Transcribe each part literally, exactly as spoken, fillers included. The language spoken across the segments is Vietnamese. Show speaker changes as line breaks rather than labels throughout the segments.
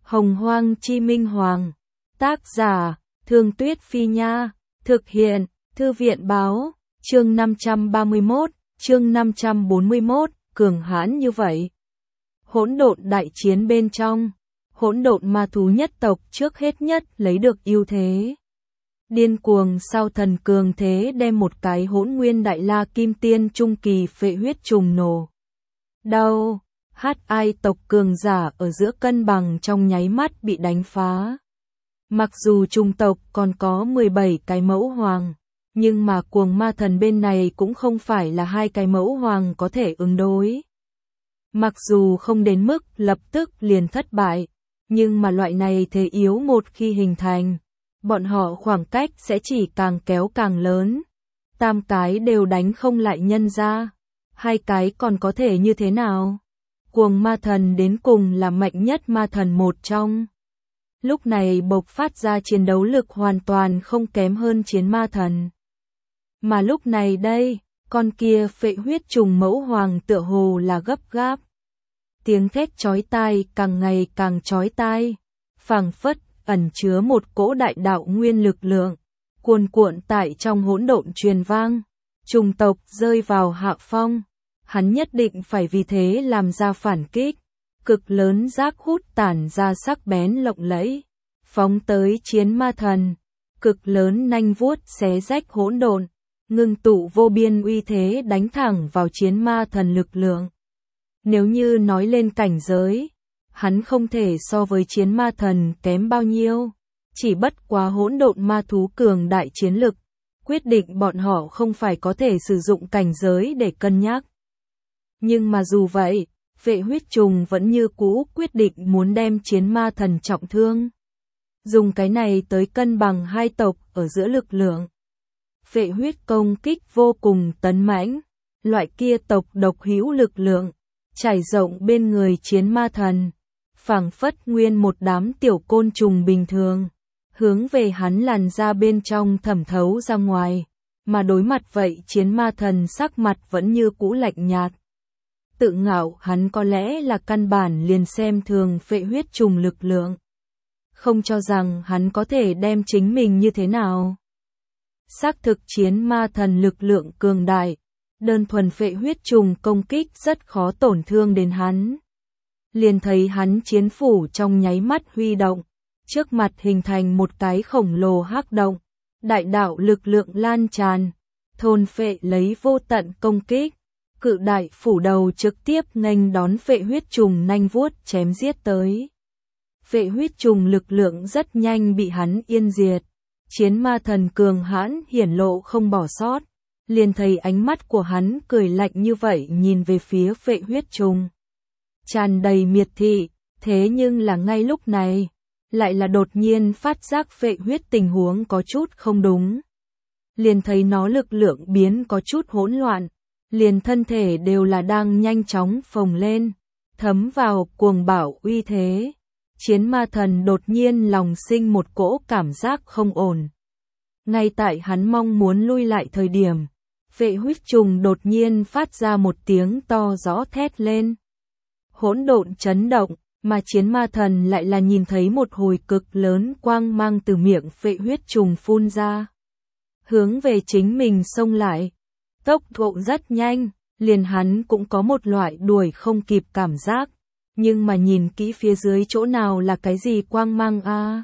Hồng Hoang Chi Minh Hoàng. Tác giả, Thương Tuyết Phi Nha. Thực hiện, Thư viện Báo. Chương năm trăm ba mươi mốt, chương năm trăm bốn mươi mốt, cường hãn như vậy. Hỗn độn đại chiến bên trong. Hỗn độn ma thú nhất tộc trước hết nhất lấy được ưu thế. Điên cuồng sao thần cường thế đem một cái hỗn nguyên đại la kim tiên trung kỳ phệ huyết trùng nổ. Đau, hát ai tộc cường giả ở giữa cân bằng trong nháy mắt bị đánh phá. Mặc dù trung tộc còn có mười bảy cái mẫu hoàng, nhưng mà cuồng ma thần bên này cũng không phải là hai cái mẫu hoàng có thể ứng đối. Mặc dù không đến mức lập tức liền thất bại, nhưng mà loại này thế yếu một khi hình thành, bọn họ khoảng cách sẽ chỉ càng kéo càng lớn. Tam cái đều đánh không lại nhân ra, hai cái còn có thể như thế nào? Cuồng ma thần đến cùng là mạnh nhất ma thần một trong. Lúc này bộc phát ra chiến đấu lực hoàn toàn không kém hơn chiến ma thần. Mà lúc này đây, con kia phệ huyết trùng mẫu hoàng tựa hồ là gấp gáp. Tiếng thét chói tai càng ngày càng chói tai, phảng phất ẩn chứa một cỗ đại đạo nguyên lực lượng, cuồn cuộn tại trong hỗn độn truyền vang. Trùng tộc rơi vào hạ phong, hắn nhất định phải vì thế làm ra phản kích. Cực lớn rác hút tản ra sắc bén lộng lẫy, phóng tới chiến ma thần. Cực lớn nanh vuốt xé rách hỗn độn, ngưng tụ vô biên uy thế đánh thẳng vào chiến ma thần lực lượng. Nếu như nói lên cảnh giới, hắn không thể so với chiến ma thần kém bao nhiêu, chỉ bất quá hỗn độn ma thú cường đại chiến lực, quyết định bọn họ không phải có thể sử dụng cảnh giới để cân nhắc. Nhưng mà dù vậy, phệ huyết trùng vẫn như cũ quyết định muốn đem chiến ma thần trọng thương. Dùng cái này tới cân bằng hai tộc ở giữa lực lượng. Phệ huyết công kích vô cùng tấn mãnh, loại kia tộc độc hữu lực lượng, trải rộng bên người chiến ma thần, phảng phất nguyên một đám tiểu côn trùng bình thường, hướng về hắn làn ra bên trong thẩm thấu ra ngoài, mà đối mặt vậy chiến ma thần sắc mặt vẫn như cũ lạnh nhạt. Tự ngạo hắn có lẽ là căn bản liền xem thường phệ huyết trùng lực lượng, không cho rằng hắn có thể đem chính mình như thế nào. Xác thực chiến ma thần lực lượng cường đại, đơn thuần phệ huyết trùng công kích rất khó tổn thương đến hắn. Liền thấy hắn chiến phủ trong nháy mắt huy động, trước mặt hình thành một cái khổng lồ hắc động, đại đạo lực lượng lan tràn, thôn phệ lấy vô tận công kích. Cự đại phủ đầu trực tiếp nghênh đón phệ huyết trùng nanh vuốt chém giết tới. Phệ huyết trùng lực lượng rất nhanh bị hắn yên diệt. Chiến ma thần cường hãn hiển lộ không bỏ sót, liền thấy ánh mắt của hắn cười lạnh như vậy nhìn về phía phệ huyết trùng, tràn đầy miệt thị. Thế nhưng là ngay lúc này, lại là đột nhiên phát giác phệ huyết tình huống có chút không đúng. Liền thấy nó lực lượng biến có chút hỗn loạn, liền thân thể đều là đang nhanh chóng phồng lên, thấm vào cuồng bạo uy thế. Chiến ma thần đột nhiên lòng sinh một cỗ cảm giác không ổn. Ngay tại hắn mong muốn lui lại thời điểm, phệ huyết trùng đột nhiên phát ra một tiếng to rõ thét lên. Hỗn độn chấn động, mà chiến ma thần lại là nhìn thấy một hồi cực lớn quang mang từ miệng phệ huyết trùng phun ra, hướng về chính mình xông lại. Tốc độ rất nhanh, liền hắn cũng có một loại đuổi không kịp cảm giác, nhưng mà nhìn kỹ phía dưới chỗ nào là cái gì quang mang a? À?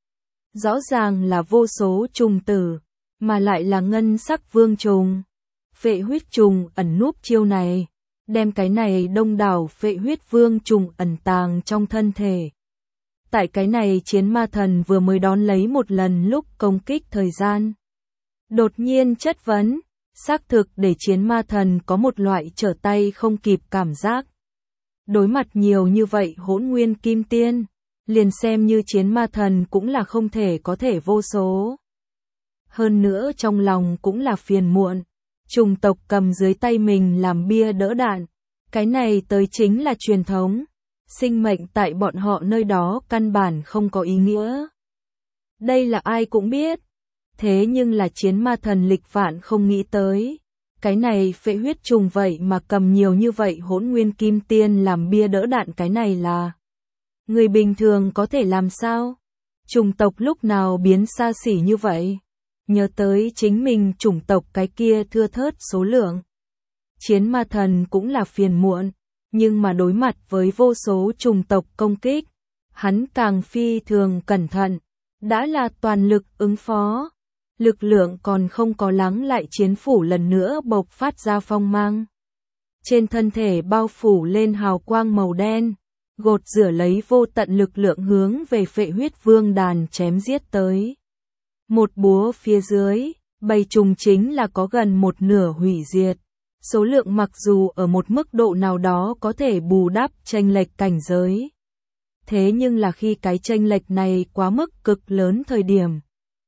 Rõ ràng là vô số trùng tử, mà lại là ngân sắc vương trùng. Phệ huyết trùng ẩn núp chiêu này, đem cái này đông đảo phệ huyết vương trùng ẩn tàng trong thân thể. Tại cái này chiến ma thần vừa mới đón lấy một lần lúc công kích thời gian, đột nhiên chất vấn. Xác thực để chiến ma thần có một loại trở tay không kịp cảm giác. Đối mặt nhiều như vậy hỗn nguyên kim tiên, liền xem như chiến ma thần cũng là không thể có thể vô số. Hơn nữa trong lòng cũng là phiền muộn, trùng tộc cầm dưới tay mình làm bia đỡ đạn, cái này tới chính là truyền thống, sinh mệnh tại bọn họ nơi đó căn bản không có ý nghĩa. Đây là ai cũng biết. Thế nhưng là chiến ma thần lịch vạn không nghĩ tới. Cái này phệ huyết trùng vậy mà cầm nhiều như vậy hỗn nguyên kim tiên làm bia đỡ đạn, cái này là Người bình thường có thể làm sao? Chủng tộc lúc nào biến xa xỉ như vậy? Nhớ tới chính mình chủng tộc cái kia thưa thớt số lượng. Chiến ma thần cũng là phiền muộn, nhưng mà đối mặt với vô số chủng tộc công kích, hắn càng phi thường cẩn thận, đã là toàn lực ứng phó. Lực lượng còn không có lắng lại chiến phủ lần nữa bộc phát ra phong mang. Trên thân thể bao phủ lên hào quang màu đen, gột rửa lấy vô tận lực lượng hướng về Phệ Huyết Vương đàn chém giết tới. Một búa phía dưới, bầy trùng chính là có gần một nửa hủy diệt. Số lượng mặc dù ở một mức độ nào đó có thể bù đắp chênh lệch cảnh giới. Thế nhưng là khi cái chênh lệch này quá mức cực lớn thời điểm,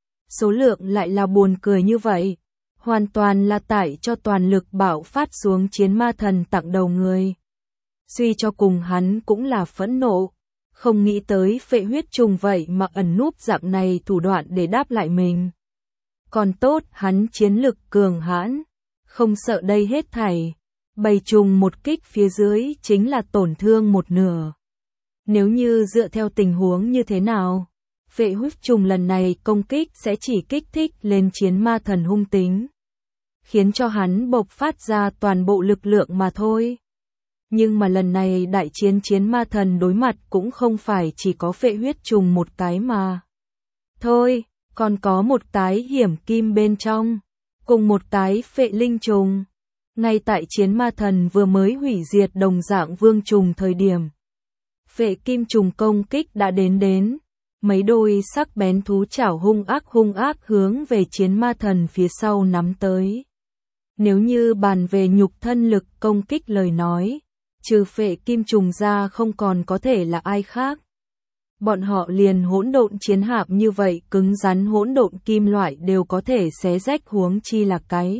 số lượng lại là buồn cười như vậy, hoàn toàn là tải cho toàn lực bạo phát xuống chiến ma thần tặng đầu người. Suy cho cùng hắn cũng là phẫn nộ, không nghĩ tới phệ huyết trùng vậy mà ẩn núp dạng này thủ đoạn để đáp lại mình. Còn tốt hắn chiến lực cường hãn, không sợ đây hết thảy, bầy trùng một kích phía dưới chính là tổn thương một nửa. Nếu như dựa theo tình huống như thế nào, phệ huyết trùng lần này công kích sẽ chỉ kích thích lên chiến ma thần hung tính, khiến cho hắn bộc phát ra toàn bộ lực lượng mà thôi. Nhưng mà lần này đại chiến chiến ma thần đối mặt cũng không phải chỉ có phệ huyết trùng một cái mà. Thôi, còn có một cái hiểm kim bên trong, cùng một cái phệ linh trùng. Ngay tại chiến ma thần vừa mới hủy diệt đồng dạng vương trùng thời điểm, phệ kim trùng công kích đã đến đến. Mấy đôi sắc bén thú chảo hung ác hung ác hướng về chiến ma thần phía sau nắm tới. Nếu như bàn về nhục thân lực công kích lời nói, trừ phệ kim trùng ra không còn có thể là ai khác. Bọn họ liền hỗn độn chiến hạp như vậy cứng rắn hỗn độn kim loại đều có thể xé rách, huống chi là cái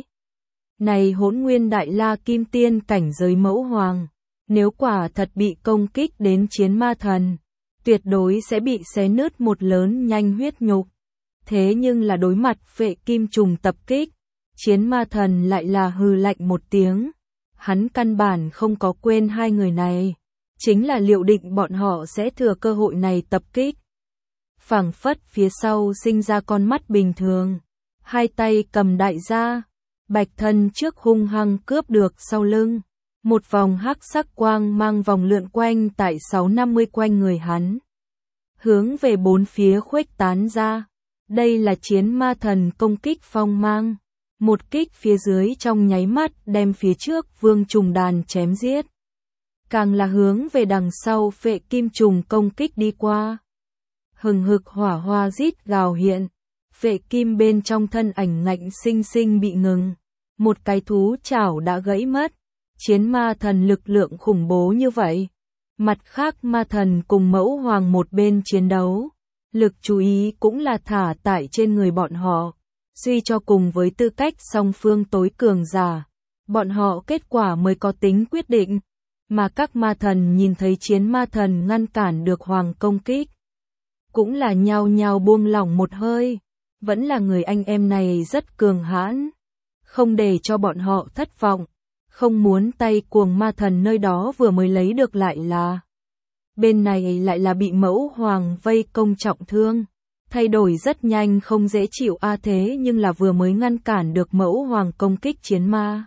này hỗn nguyên đại la kim tiên cảnh giới mẫu hoàng. Nếu quả thật bị công kích đến chiến ma thần, tuyệt đối sẽ bị xé nứt một lớn nhanh huyết nhục. Thế nhưng là đối mặt phệ kim trùng tập kích, chiến ma thần lại là hừ lạnh một tiếng. Hắn căn bản không có quên hai người này, chính là liệu định bọn họ sẽ thừa cơ hội này tập kích. Phảng phất phía sau sinh ra con mắt bình thường, hai tay cầm đại gia, bạch thân trước hung hăng cướp được sau lưng. Một vòng hắc sắc quang mang vòng lượn quanh tại sáu năm mươi quanh người hắn, hướng về bốn phía khuếch tán ra. Đây là chiến ma thần công kích phong mang, một kích phía dưới trong nháy mắt đem phía trước vương trùng đàn chém giết. Càng là hướng về đằng sau phệ kim trùng công kích đi qua. Hừng hực hỏa hoa rít gào hiện, phệ kim bên trong thân ảnh ngạnh sinh sinh bị ngừng, một cái thú chảo đã gãy mất. Chiến ma thần lực lượng khủng bố như vậy, mặt khác ma thần cùng mẫu hoàng một bên chiến đấu, lực chú ý cũng là thả tại trên người bọn họ. Suy cho cùng với tư cách song phương tối cường giả, bọn họ kết quả mới có tính quyết định, mà các ma thần nhìn thấy chiến ma thần ngăn cản được hoàng công kích, cũng là nhao nhao buông lỏng một hơi, vẫn là người anh em này rất cường hãn, không để cho bọn họ thất vọng. Không muốn tay cuồng ma thần nơi đó vừa mới lấy được lại là bên này lại là bị mẫu hoàng vây công trọng thương, thay đổi rất nhanh không dễ chịu a thế nhưng là vừa mới ngăn cản được mẫu hoàng công kích chiến ma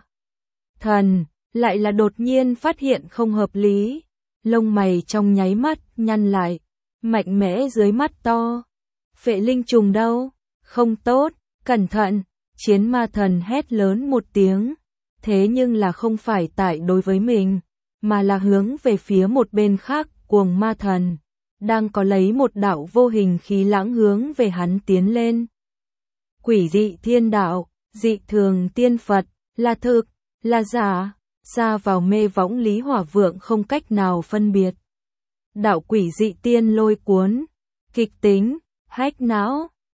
thần, lại là đột nhiên phát hiện không hợp lý, lông mày trong nháy mắt nhăn lại, mạnh mẽ dưới mắt to. Phệ linh trùng đâu? Không tốt, cẩn thận, chiến ma thần hét lớn một tiếng. Thế nhưng là không phải tại đối với mình, mà là hướng về phía một bên khác, cuồng ma thần, đang có lấy một đạo vô hình khí lãng hướng về hắn tiến lên. Quỷ dị thiên đạo, dị thường tiên Phật, là thực, là giả, xa vào mê võng Lý Hỏa Vượng không cách nào phân biệt. Đạo quỷ dị tiên lôi cuốn, kịch tính, hách não,